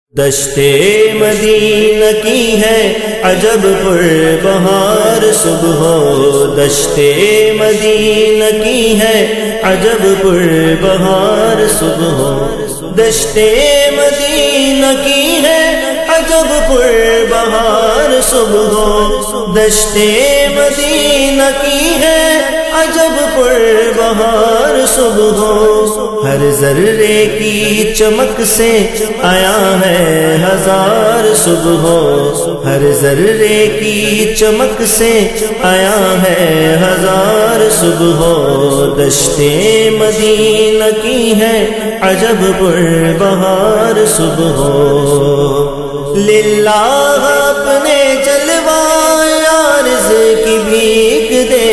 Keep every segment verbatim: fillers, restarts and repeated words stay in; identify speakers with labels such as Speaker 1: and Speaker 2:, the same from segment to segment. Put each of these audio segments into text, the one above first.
Speaker 1: دشت مدینہ کی ہے عجب پر بہار صبح، دشت مدینہ کی ہے عجب پر بہار صبح، دشت مدینہ کی ہے عجب پر بہار صبح، دشت مدینہ کی ہے عجب پر بہار صبح، ہر ذرے کی چمک سے آیا ہے ہزار صبح، ہر ذرے کی چمک سے آیا ہے ہزار صبح، دشت مدینہ کی ہے عجب پر بہار صبح، للہ اپنے جلوہ عارض کی بھیک دے،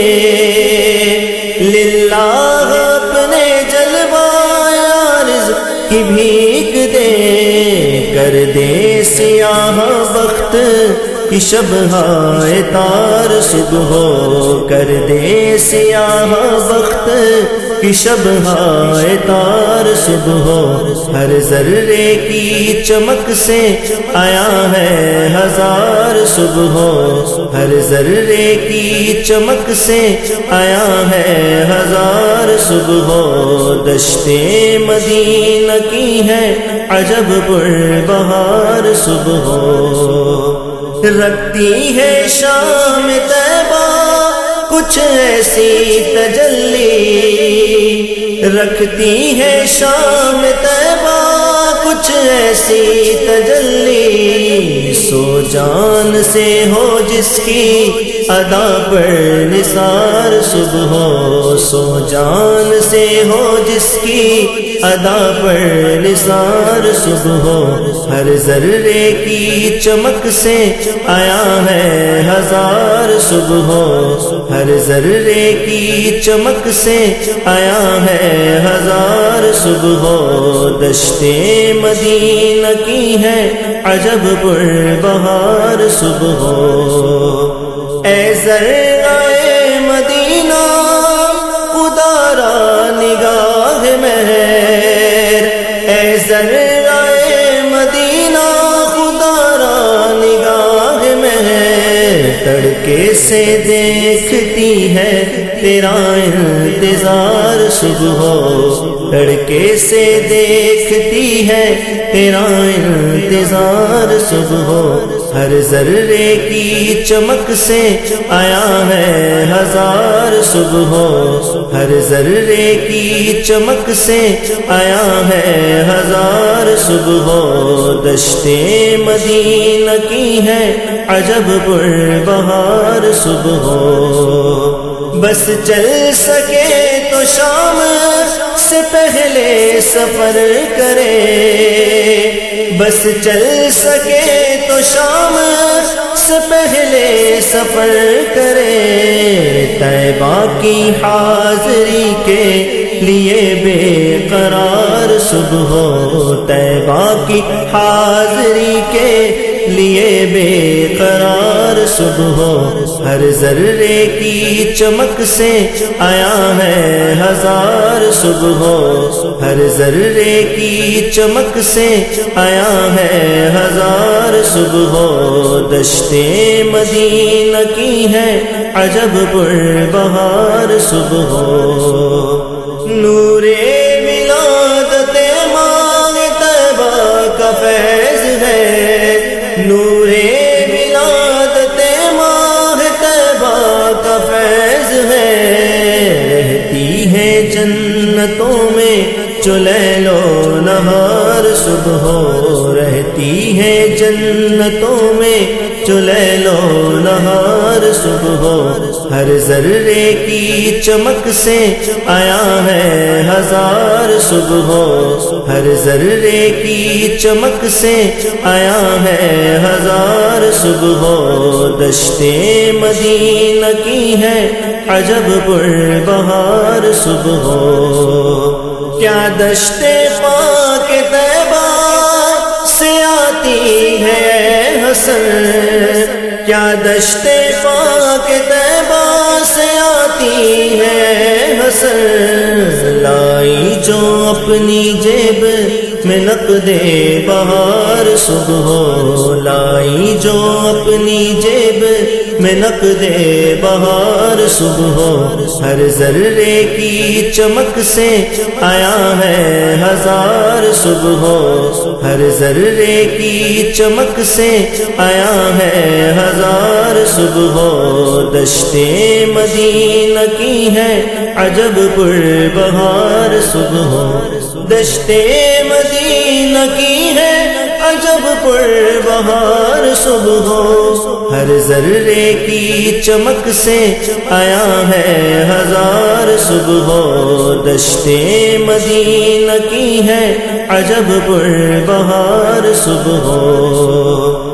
Speaker 1: للہ اپنے جلوہ عارض کی بھیک دے، کر دے سیاہ بخت کی شبہائے تار صبح، کر دے سیاہ بخت کی شبہائے تار صبح، ہر ذرے کی چمک سے آیا ہے ہزار صبح، ہر ذرے کی چمک سے آیا ہے ہزار صبح، دشت مدینہ کی ہے عجب پر بہار صبح، رکھتی ہے شام طیبہ کچھ ایسی تجلی، رکھتی ہے شام طیبہ کچھ ایسی تجلی، سو جان سے ہو جس کی ادا پر نثار صبح، سو جان سے ہو جس کی ادا پر نثار صبح، ہر ذرے کی چمک سے آیا ہے ہزار صبح، ہر ذرے کی چمک سے آیا ہے ہزار صبح، دشت مدینہ کی ہے عجب پر بہار صبح، اے ذرائع مدینہ خدا را نگاہ مہر، اے ذرائع مدینہ خدا را نگاہ مہر، تڑکے سے دیکھتی ہے تیرا انتظار صبح، تڑکے سے دیکھتی ہے تیرا انتظار صبح، ہر ذرے کی چمک سے آیا ہے ہزار صبح، ہر ذرے کی چمک سے آیا ہے ہزار صبح، دشت مدینہ کی ہے عجب پر بہار صبح، بس چل سکے تو شام سے پہلے سفر کرے، بس چل سکے تو شام سے پہلے سفر کرے، طیبہ کی حاضری کے لیے بے قرار صبح، طیبہ کی حاضری کے لیے بے قرار صبح، ہر ذرے کی چمک سے آیا ہے ہزار صبح، ہر ذرے کی چمک سے آیا ہے ہزار صبح، دشت مدینہ کی ہے عجب پر بہار صبح، نور ولادت ماہ طیبہ کا فیض ہے، نور ولادت ماہ طیبہ کا فیض ہے، رہتی ہے جنتوں میں جو لیل و نہار صبح، رہتی ہے جنتوں میں جو لیل و نہار صبح، ہر ذرے کی چمک سے آیا ہے ہزار صبح، ہر ذرے کی چمک سے آیا ہے ہزار صبح، دشت مدینہ کی ہے عجب پر بہار صبح، کیا دشت پاک طیبہ سے آتی ہے حسن، کیا دشت پاک طیبہ سے آتی ہے حسن، لائی جو اپنی جیب میں نقد بہار صبح لائی، جو اپنی جیب میں نقد بہار صبح، ہر ذرے کی چمک سے آیا ہے ہزار صبح، ہر ذرے کی چمک سے آیا ہے ہزار صبح، دشتے مدینہ کی ہے عجب پر بہار صبح، دشتے مدینہ کی ہے عجب پر بہار صبح، ہر ذرے کی چمک سے آیا ہے ہزار صبح، دشتے مدینہ کی ہے عجب پر بہار صبح۔